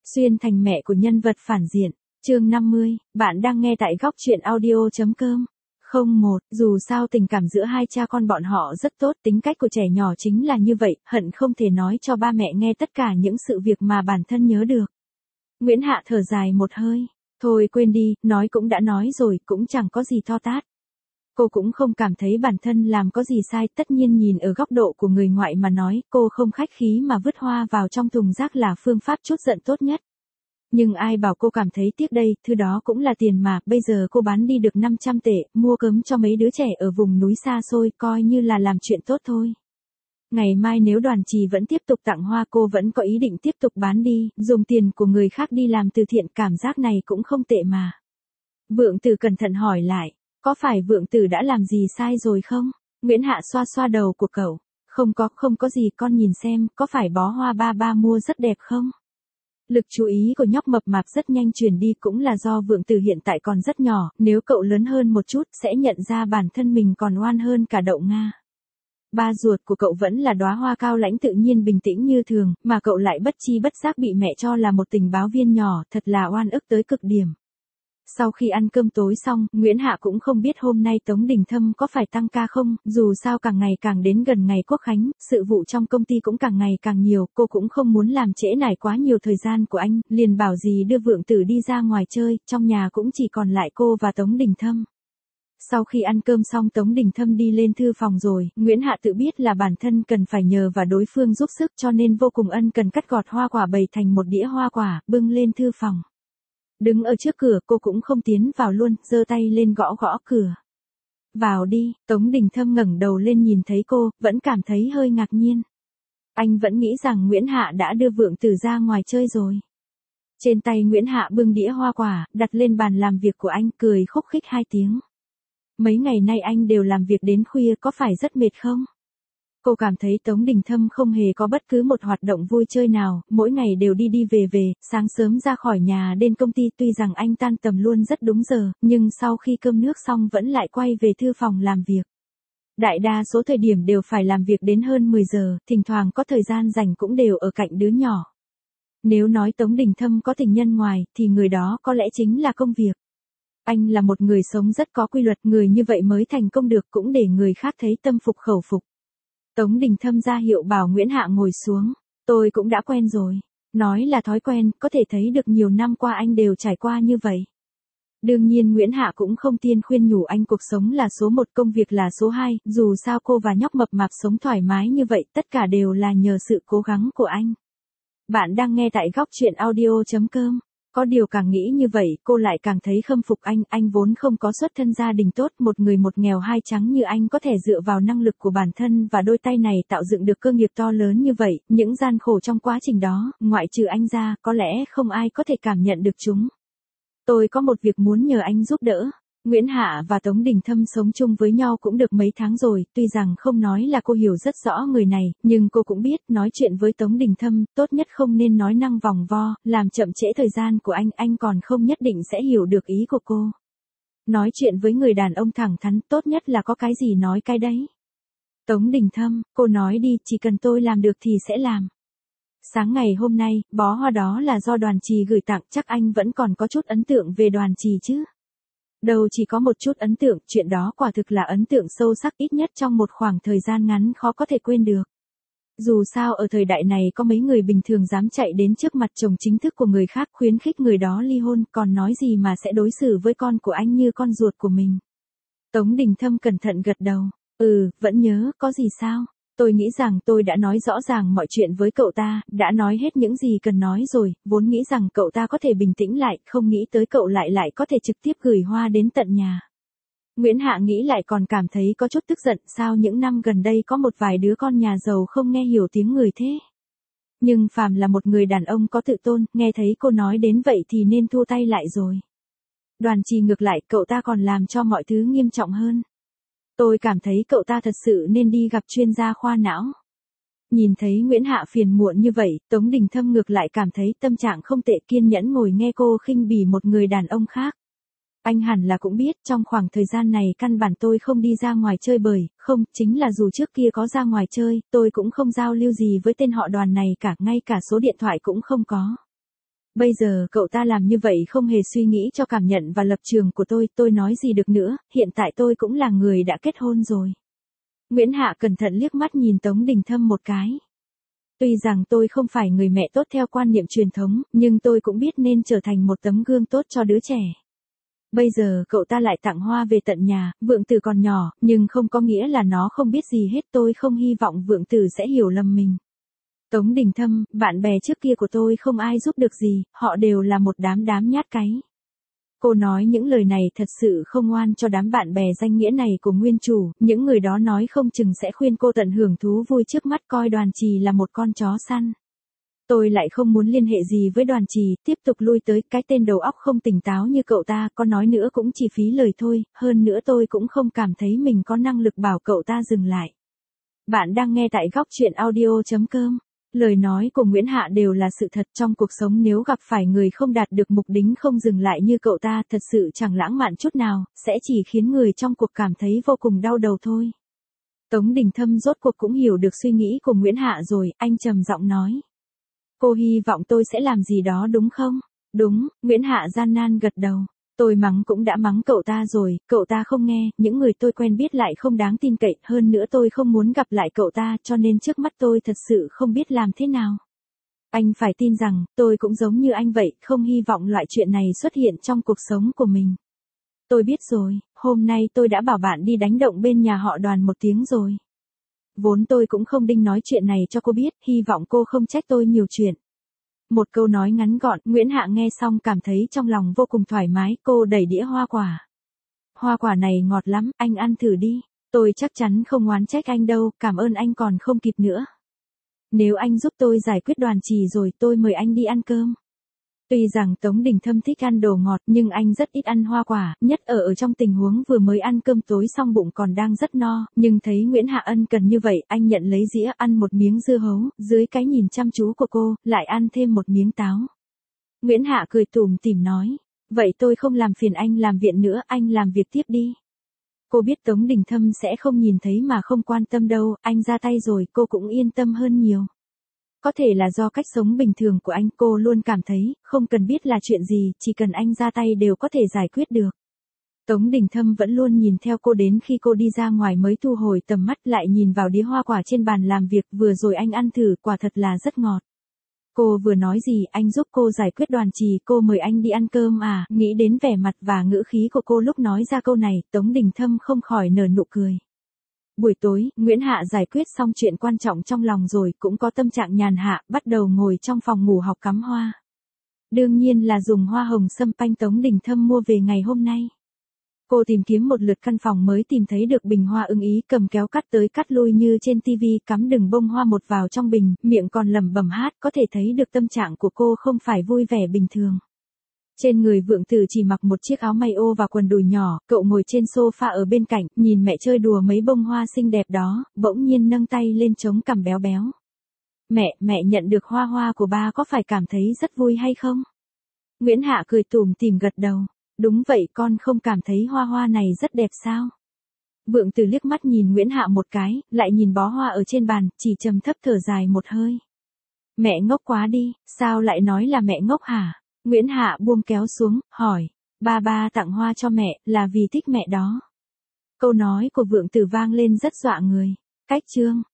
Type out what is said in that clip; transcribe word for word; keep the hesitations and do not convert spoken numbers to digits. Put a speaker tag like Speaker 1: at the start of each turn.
Speaker 1: Xuyên thành mẹ của nhân vật phản diện. Chương năm mươi, bạn đang nghe tại góc truyện audio.com. Không một, dù sao tình cảm giữa hai cha con bọn họ rất tốt, tính cách của trẻ nhỏ chính là như vậy, hận không thể nói cho ba mẹ nghe tất cả những sự việc mà bản thân nhớ được. Nguyễn Hạ thở dài một hơi, thôi quên đi, nói cũng đã nói rồi, cũng chẳng có gì to tát. Cô cũng không cảm thấy bản thân làm có gì sai, tất nhiên nhìn ở góc độ của người ngoại mà nói, cô không khách khí mà vứt hoa vào trong thùng rác là phương pháp trút giận tốt nhất. Nhưng ai bảo cô cảm thấy tiếc đây, thứ đó cũng là tiền mà, bây giờ cô bán đi được năm trăm tệ, mua cơm cho mấy đứa trẻ ở vùng núi xa xôi, coi như là làm chuyện tốt thôi. Ngày mai nếu Đoàn Trì vẫn tiếp tục tặng hoa, cô vẫn có ý định tiếp tục bán đi, dùng tiền của người khác đi làm từ thiện, cảm giác này cũng không tệ mà. Vượng Tử cẩn thận hỏi lại, có phải Vượng Tử đã làm gì sai rồi không? Nguyễn Hạ xoa xoa đầu của cậu, không có, không có gì, con nhìn xem, có phải bó hoa ba ba mua rất đẹp không? Lực chú ý của nhóc mập mạp rất nhanh truyền đi, cũng là do Vượng Tử hiện tại còn rất nhỏ, nếu cậu lớn hơn một chút sẽ nhận ra bản thân mình còn oan hơn cả đậu Nga. Ba ruột của cậu vẫn là đóa hoa cao lãnh tự nhiên bình tĩnh như thường, mà cậu lại bất chi bất giác bị mẹ cho là một tình báo viên nhỏ, thật là oan ức tới cực điểm. Sau khi ăn cơm tối xong, Nguyễn Hạ cũng không biết hôm nay Tống Đình Thâm có phải tăng ca không, dù sao càng ngày càng đến gần ngày Quốc Khánh, sự vụ trong công ty cũng càng ngày càng nhiều, cô cũng không muốn làm trễ nải quá nhiều thời gian của anh, liền bảo dì đưa Vượng Tử đi ra ngoài chơi, trong nhà cũng chỉ còn lại cô và Tống Đình Thâm. Sau khi ăn cơm xong Tống Đình Thâm đi lên thư phòng rồi, Nguyễn Hạ tự biết là bản thân cần phải nhờ và đối phương giúp sức cho nên vô cùng ân cần cắt gọt hoa quả bày thành một đĩa hoa quả, bưng lên thư phòng. Đứng ở trước cửa cô cũng không tiến vào luôn, giơ tay lên gõ gõ cửa. Vào đi, Tống Đình Thâm ngẩng đầu lên nhìn thấy cô, vẫn cảm thấy hơi ngạc nhiên. Anh vẫn nghĩ rằng Nguyễn Hạ đã đưa Vượng Tử ra ngoài chơi rồi. Trên tay Nguyễn Hạ bưng đĩa hoa quả, đặt lên bàn làm việc của anh, cười khúc khích hai tiếng. Mấy ngày nay anh đều làm việc đến khuya, có phải rất mệt không? Cô cảm thấy Tống Đình Thâm không hề có bất cứ một hoạt động vui chơi nào, mỗi ngày đều đi đi về về, sáng sớm ra khỏi nhà đến công ty, tuy rằng anh tan tầm luôn rất đúng giờ, nhưng sau khi cơm nước xong vẫn lại quay về thư phòng làm việc. Đại đa số thời điểm đều phải làm việc đến hơn mười giờ, thỉnh thoảng có thời gian rảnh cũng đều ở cạnh đứa nhỏ. Nếu nói Tống Đình Thâm có tình nhân ngoài, thì người đó có lẽ chính là công việc. Anh là một người sống rất có quy luật, người như vậy mới thành công được, cũng để người khác thấy tâm phục khẩu phục. Tống Đình Thâm ra hiệu bảo Nguyễn Hạ ngồi xuống, tôi cũng đã quen rồi. Nói là thói quen, có thể thấy được nhiều năm qua anh đều trải qua như vậy. Đương nhiên Nguyễn Hạ cũng không tiên khuyên nhủ anh cuộc sống là số một, công việc là số hai, dù sao cô và nhóc mập mạp sống thoải mái như vậy, tất cả đều là nhờ sự cố gắng của anh. Bạn đang nghe tại góc truyện audio.com. Có điều càng nghĩ như vậy, cô lại càng thấy khâm phục anh, anh vốn không có xuất thân gia đình tốt, một người một nghèo hai trắng như anh có thể dựa vào năng lực của bản thân và đôi tay này tạo dựng được cơ nghiệp to lớn như vậy, những gian khổ trong quá trình đó, ngoại trừ anh ra, có lẽ không ai có thể cảm nhận được chúng. Tôi có một việc muốn nhờ anh giúp đỡ. Nguyễn Hạ và Tống Đình Thâm sống chung với nhau cũng được mấy tháng rồi, tuy rằng không nói là cô hiểu rất rõ người này, nhưng cô cũng biết, nói chuyện với Tống Đình Thâm, tốt nhất không nên nói năng vòng vo, làm chậm trễ thời gian của anh, anh còn không nhất định sẽ hiểu được ý của cô. Nói chuyện với người đàn ông thẳng thắn, tốt nhất là có cái gì nói cái đấy. Tống Đình Thâm, cô nói đi, chỉ cần tôi làm được thì sẽ làm. Sáng ngày hôm nay, bó hoa đó là do Đoàn Trì gửi tặng, chắc anh vẫn còn có chút ấn tượng về Đoàn Trì chứ. Đâu chỉ có một chút ấn tượng, chuyện đó quả thực là ấn tượng sâu sắc, ít nhất trong một khoảng thời gian ngắn khó có thể quên được. Dù sao ở thời đại này có mấy người bình thường dám chạy đến trước mặt chồng chính thức của người khác khuyến khích người đó ly hôn, còn nói gì mà sẽ đối xử với con của anh như con ruột của mình. Tống Đình Thâm cẩn thận gật đầu, ừ, vẫn nhớ, có gì sao? Tôi nghĩ rằng tôi đã nói rõ ràng mọi chuyện với cậu ta, đã nói hết những gì cần nói rồi, vốn nghĩ rằng cậu ta có thể bình tĩnh lại, không nghĩ tới cậu lại lại có thể trực tiếp gửi hoa đến tận nhà. Nguyễn Hạ nghĩ lại còn cảm thấy có chút tức giận, sao những năm gần đây có một vài đứa con nhà giàu không nghe hiểu tiếng người thế. Nhưng phàm là một người đàn ông có tự tôn, nghe thấy cô nói đến vậy thì nên thu tay lại rồi. Đoàn Trì ngược lại, cậu ta còn làm cho mọi thứ nghiêm trọng hơn. Tôi cảm thấy cậu ta thật sự nên đi gặp chuyên gia khoa não. Nhìn thấy Nguyễn Hạ phiền muộn như vậy, Tống Đình Thâm ngược lại cảm thấy tâm trạng không tệ, kiên nhẫn ngồi nghe cô khinh bỉ một người đàn ông khác. Anh hẳn là cũng biết trong khoảng thời gian này căn bản tôi không đi ra ngoài chơi bời, không, chính là dù trước kia có ra ngoài chơi, tôi cũng không giao lưu gì với tên họ Đoàn này cả, ngay cả số điện thoại cũng không có. Bây giờ cậu ta làm như vậy không hề suy nghĩ cho cảm nhận và lập trường của tôi, tôi nói gì được nữa, hiện tại tôi cũng là người đã kết hôn rồi. Nguyễn Hạ cẩn thận liếc mắt nhìn Tống Đình Thâm một cái. Tuy rằng tôi không phải người mẹ tốt theo quan niệm truyền thống, nhưng tôi cũng biết nên trở thành một tấm gương tốt cho đứa trẻ. Bây giờ cậu ta lại tặng hoa về tận nhà, Vượng Tử còn nhỏ, nhưng không có nghĩa là nó không biết gì hết, tôi không hy vọng Vượng Tử sẽ hiểu lầm mình. Tống Đình Thâm, bạn bè trước kia của tôi không ai giúp được gì, họ đều là một đám đám nhát cái. Cô nói những lời này thật sự không ngoan cho đám bạn bè danh nghĩa này của nguyên chủ, những người đó nói không chừng sẽ khuyên cô tận hưởng thú vui trước mắt, coi Đoàn Trì là một con chó săn. Tôi lại không muốn liên hệ gì với Đoàn Trì, tiếp tục lui tới cái tên đầu óc không tỉnh táo như cậu ta, có nói nữa cũng chỉ phí lời thôi, hơn nữa tôi cũng không cảm thấy mình có năng lực bảo cậu ta dừng lại. Bạn đang nghe tại góc truyện audio chấm com. Lời nói của Nguyễn Hạ đều là sự thật, trong cuộc sống nếu gặp phải người không đạt được mục đích không dừng lại như cậu ta, thật sự chẳng lãng mạn chút nào, sẽ chỉ khiến người trong cuộc cảm thấy vô cùng đau đầu thôi. Tống Đình Thâm rốt cuộc cũng hiểu được suy nghĩ của Nguyễn Hạ rồi, anh trầm giọng nói. Cô hy vọng tôi sẽ làm gì đó đúng không? Đúng, Nguyễn Hạ gian nan gật đầu. Tôi mắng cũng đã mắng cậu ta rồi, cậu ta không nghe, những người tôi quen biết lại không đáng tin cậy, hơn nữa tôi không muốn gặp lại cậu ta, cho nên trước mắt tôi thật sự không biết làm thế nào. Anh phải tin rằng, tôi cũng giống như anh vậy, không hy vọng loại chuyện này xuất hiện trong cuộc sống của mình. Tôi biết rồi, hôm nay tôi đã bảo bạn đi đánh động bên nhà họ Đoàn một tiếng rồi. Vốn tôi cũng không định nói chuyện này cho cô biết, hy vọng cô không trách tôi nhiều chuyện. Một câu nói ngắn gọn, Nguyễn Hạ nghe xong cảm thấy trong lòng vô cùng thoải mái, cô đẩy đĩa hoa quả. Hoa quả này ngọt lắm, anh ăn thử đi. Tôi chắc chắn không oán trách anh đâu, cảm ơn anh còn không kịp nữa. Nếu anh giúp tôi giải quyết Đoàn Trì rồi, tôi mời anh đi ăn cơm. Tuy rằng Tống Đình Thâm thích ăn đồ ngọt nhưng anh rất ít ăn hoa quả, nhất ở ở trong tình huống vừa mới ăn cơm tối xong bụng còn đang rất no, nhưng thấy Nguyễn Hạ ân cần như vậy, anh nhận lấy dĩa ăn một miếng dưa hấu, dưới cái nhìn chăm chú của cô, lại ăn thêm một miếng táo. Nguyễn Hạ cười tủm tỉm nói, vậy tôi không làm phiền anh làm viện nữa, anh làm việc tiếp đi. Cô biết Tống Đình Thâm sẽ không nhìn thấy mà không quan tâm đâu, anh ra tay rồi cô cũng yên tâm hơn nhiều. Có thể là do cách sống bình thường của anh, cô luôn cảm thấy, không cần biết là chuyện gì, chỉ cần anh ra tay đều có thể giải quyết được. Tống Đình Thâm vẫn luôn nhìn theo cô đến khi cô đi ra ngoài mới thu hồi tầm mắt, lại nhìn vào đĩa hoa quả trên bàn làm việc, vừa rồi anh ăn thử, quả thật là rất ngọt. Cô vừa nói gì, anh giúp cô giải quyết Đoàn Trì, cô mời anh đi ăn cơm à, nghĩ đến vẻ mặt và ngữ khí của cô lúc nói ra câu này, Tống Đình Thâm không khỏi nở nụ cười. Buổi tối, Nguyễn Hạ giải quyết xong chuyện quan trọng trong lòng rồi, cũng có tâm trạng nhàn hạ, bắt đầu ngồi trong phòng ngủ học cắm hoa. Đương nhiên là dùng hoa hồng sâm panh Tống Đình Thâm mua về ngày hôm nay. Cô tìm kiếm một lượt căn phòng mới tìm thấy được bình hoa ưng ý, cầm kéo cắt tới cắt lui như trên tivi, cắm đường bông hoa một vào trong bình, miệng còn lẩm bẩm hát, có thể thấy được tâm trạng của cô không phải vui vẻ bình thường. Trên người Vượng Tử chỉ mặc một chiếc áo may ô và quần đùi nhỏ, cậu ngồi trên sofa ở bên cạnh, nhìn mẹ chơi đùa mấy bông hoa xinh đẹp đó, bỗng nhiên nâng tay lên chống cằm béo béo. Mẹ, mẹ nhận được hoa hoa của ba có phải cảm thấy rất vui hay không? Nguyễn Hạ cười tủm tỉm gật đầu. Đúng vậy, con không cảm thấy hoa hoa này rất đẹp sao? Vượng Tử liếc mắt nhìn Nguyễn Hạ một cái, lại nhìn bó hoa ở trên bàn, chỉ trầm thấp thở dài một hơi. Mẹ ngốc quá đi, sao lại nói là mẹ ngốc hả? Nguyễn Hạ buông kéo xuống, hỏi. Ba ba tặng hoa cho mẹ, là vì thích mẹ đó. Câu nói của Vượng Tử vang lên rất dọa người. Cách chương.